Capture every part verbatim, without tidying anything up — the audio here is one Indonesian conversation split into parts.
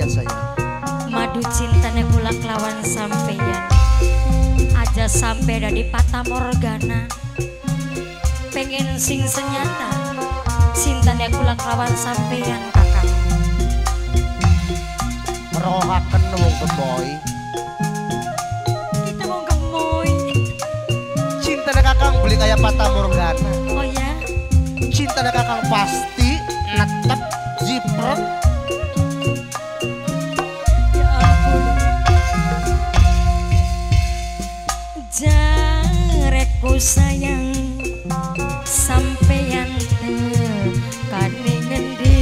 ya sayang? Madu cintanya kula kelawan sampeyan aja sampai dari Fata Morgana. Pengen sing senyata cintanya kula kelawan sampeyan kakang. Merohaken wong gemoy. Kita mau gemoy. Cintanya kakang beli kayak Fata Morgana. Oh ya? Cintanya kakang pasti netep jiprek. Ya ampun. Jarekku sayang sampeyan tekane ngendi.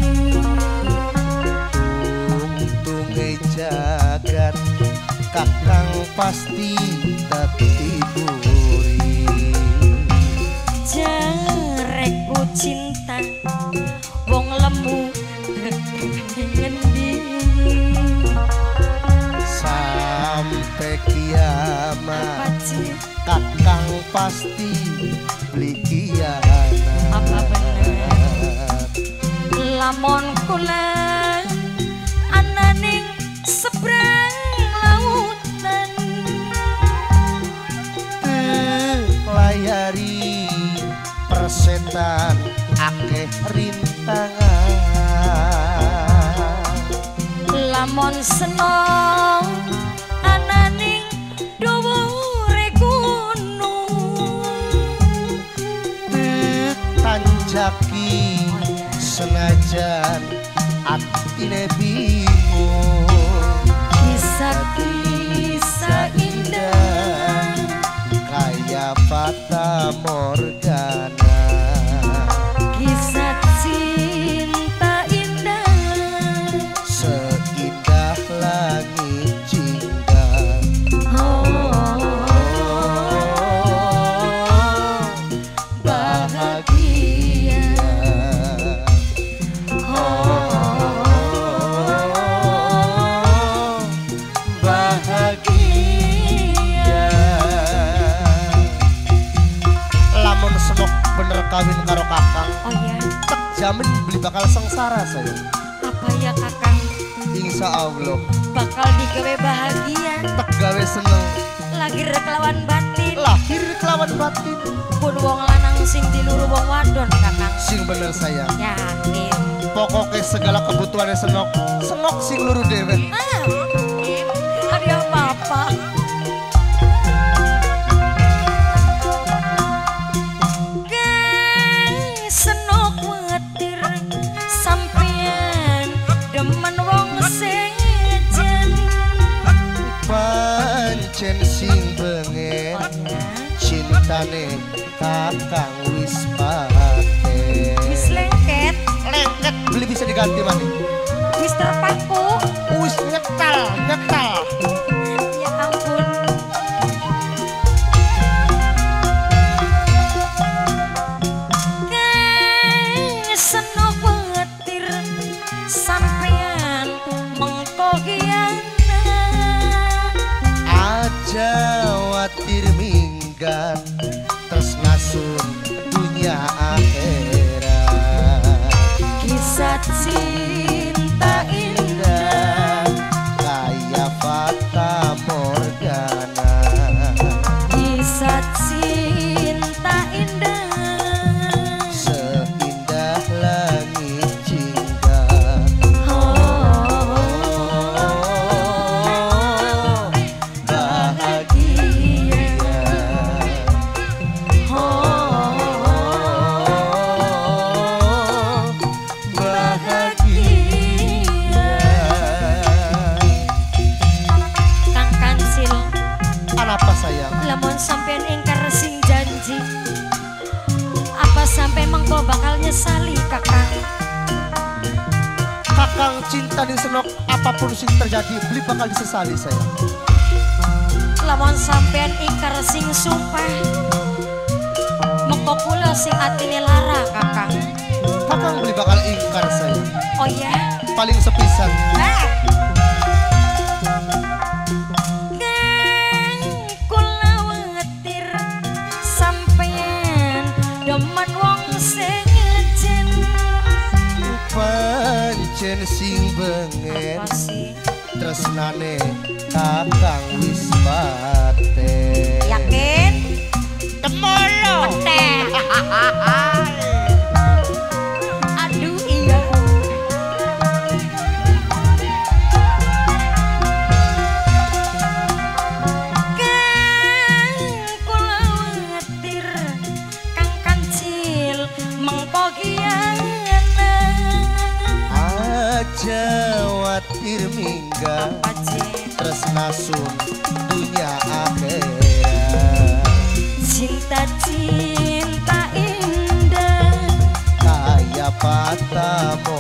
Untunge jagat kakang pasti tertiburi. Jarekku cinta wong lemu ngendi. Sampai kiamat Pacit kakang pasti beli kiamat. apa bener lamun kula ananing seberang lautan Layari persetan akeh rintangan. lamun seneng ananing dhuwure gunung Tanjaki senajan atine bingung. kisah-kisah indah Kaya Fata Morgana. kisah cinta indah Seindah langit jingga. oh, bahagia oh, Bahagia. Lamun senok bener kawin karo kakang, oh ya tak jamin beli bakal sengsara saya. apa ya kakang Insya Allah bakal digawe bahagia tak gawe seneng. lagi kelawan batin Lahir kelawan batin. pun wong lanang sing diluru wong wadon kakang Sing bener sayang. yakin Pokoknya segala kebutuhannya senok, senok sing luru dewe. ah yakin hari apa-apa Kang senok wetir sampeyan demen wong sing ejen Pancen sing bengen cintane kakang wis pate. wis lengket Lengket beli bisa diganti mana? wis terpaku Wis nyetal, nyetal. ya ampun Kang senok wetir sampeyan mengko hianat Aja watir minggat terus ngasun dunia akhirat. kisah cinta indah Kaya Fata Morgana. kisah cinta indah Seindah langit jingga. oh, Bahagia. oh, Bahagia. Kang Kansil Apa sayang? lamun sampean ingkar sing janji apa sampai mengko bakal nyesali kakang Kakang cinta di senok apapun sing terjadi beli bakal disesali sayang. lamun sampean ingkar sing sumpah mengko kula sing atine lara kakang Kakang beli bakal ingkar sayang. oh ya Paling sepisan. ah. Kang kula wetir sampeyan demen wong sing ejen pancen sing bengen Apa sih? tresnane kakang wis pate. Yakin? Temolo. Teh. Aduh iya. Kang kula wetir Kang Kancil mengko Aja watir mingga apa sih? tresna sun dunia akhirat. Cinta-cinta indah Kaya patamu